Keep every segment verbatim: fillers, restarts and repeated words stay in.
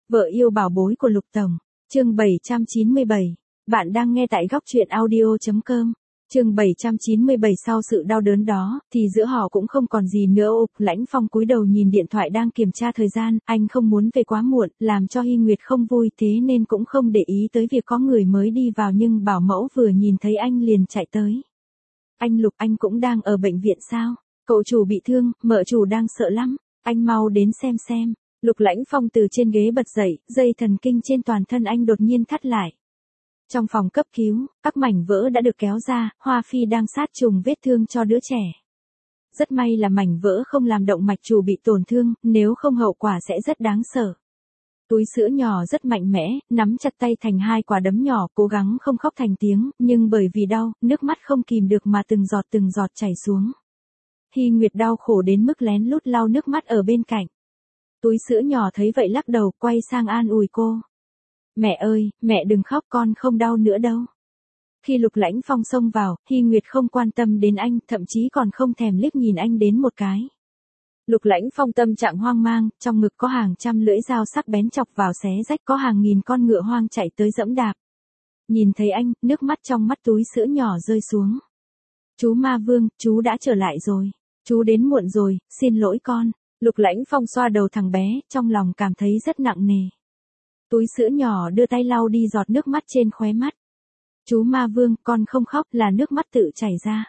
Vợ yêu bảo bối của Lục Tổng. Chương bảy trăm chín mươi bảy. Bạn đang nghe tại góc truyện audio chấm com. Chương bảy trăm chín mươi bảy. Sau sự đau đớn đó, thì giữa họ cũng không còn gì nữa. Ục Lãnh Phong cúi đầu nhìn điện thoại đang kiểm tra thời gian, anh không muốn về quá muộn, làm cho Hy Nguyệt không vui, thế nên cũng không để ý tới việc có người mới đi vào, nhưng bảo mẫu vừa nhìn thấy anh liền chạy tới. Anh Lục, anh cũng đang ở bệnh viện sao? Cậu chủ bị thương, mợ chủ đang sợ lắm, anh mau đến xem xem. Lục Lãnh Phong từ trên ghế bật dậy, dây thần kinh trên toàn thân anh đột nhiên thắt lại. Trong phòng cấp cứu, các mảnh vỡ đã được kéo ra, Hoa Phi đang sát trùng vết thương cho đứa trẻ. Rất may là mảnh vỡ không làm động mạch chủ bị tổn thương, nếu không hậu quả sẽ rất đáng sợ. Túi sữa nhỏ rất mạnh mẽ, nắm chặt tay thành hai quả đấm nhỏ, cố gắng không khóc thành tiếng, nhưng bởi vì đau, nước mắt không kìm được mà từng giọt từng giọt chảy xuống. Hy Nguyệt đau khổ đến mức lén lút lau nước mắt ở bên cạnh. Túi sữa nhỏ thấy vậy lắc đầu, quay sang an ủi cô. Mẹ ơi, mẹ đừng khóc, con không đau nữa đâu. Khi Lục Lãnh Phong xông vào, Hy Nguyệt không quan tâm đến anh, thậm chí còn không thèm liếc nhìn anh đến một cái. Lục Lãnh Phong tâm trạng hoang mang, trong ngực có hàng trăm lưỡi dao sắc bén chọc vào xé rách, có hàng nghìn con ngựa hoang chạy tới dẫm đạp. Nhìn thấy anh, nước mắt trong mắt túi sữa nhỏ rơi xuống. Chú Ma Vương, chú đã trở lại rồi. Chú đến muộn rồi, xin lỗi con. Lục Lãnh Phong xoa đầu thằng bé, trong lòng cảm thấy rất nặng nề. Túi sữa nhỏ đưa tay lau đi giọt nước mắt trên khóe mắt. Chú Ma Vương, con không khóc, là nước mắt tự chảy ra.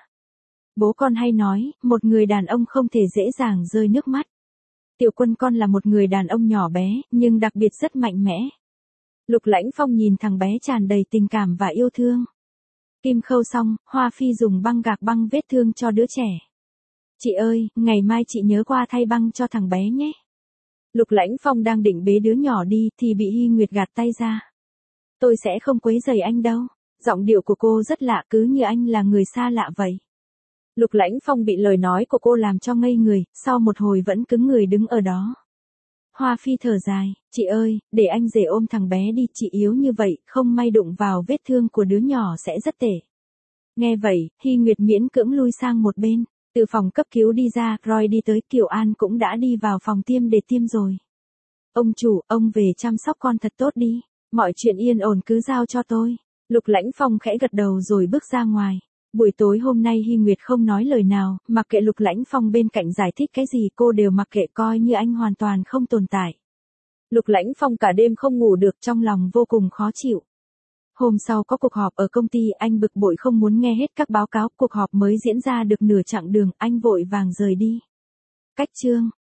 Bố con hay nói, một người đàn ông không thể dễ dàng rơi nước mắt. Tiểu Quân con là một người đàn ông nhỏ bé, nhưng đặc biệt rất mạnh mẽ. Lục Lãnh Phong nhìn thằng bé tràn đầy tình cảm và yêu thương. Kim khâu xong, Hoa Phi dùng băng gạc băng vết thương cho đứa trẻ. Chị ơi, ngày mai chị nhớ qua thay băng cho thằng bé nhé. Lục Lãnh Phong đang định bế đứa nhỏ đi, thì bị Hy Nguyệt gạt tay ra. Tôi sẽ không quấy rầy anh đâu. Giọng điệu của cô rất lạ, cứ như anh là người xa lạ vậy. Lục Lãnh Phong bị lời nói của cô làm cho ngây người, sau một hồi vẫn cứng người đứng ở đó. Hoa Phi thở dài, chị ơi, để anh rể ôm thằng bé đi, chị yếu như vậy, không may đụng vào vết thương của đứa nhỏ sẽ rất tệ. Nghe vậy, Hy Nguyệt miễn cưỡng lui sang một bên. Từ phòng cấp cứu đi ra, Roy đi tới, Kiều An cũng đã đi vào phòng tiêm để tiêm rồi. Ông chủ, ông về chăm sóc con thật tốt đi, mọi chuyện yên ổn cứ giao cho tôi. Lục Lãnh Phong khẽ gật đầu rồi bước ra ngoài. Buổi tối hôm nay Hy Nguyệt không nói lời nào, mặc kệ Lục Lãnh Phong bên cạnh giải thích cái gì cô đều mặc kệ, coi như anh hoàn toàn không tồn tại. Lục Lãnh Phong cả đêm không ngủ được, trong lòng vô cùng khó chịu. Hôm sau có cuộc họp ở công ty, anh bực bội không muốn nghe hết các báo cáo, cuộc họp mới diễn ra được nửa chặng đường, anh vội vàng rời đi. Cách chương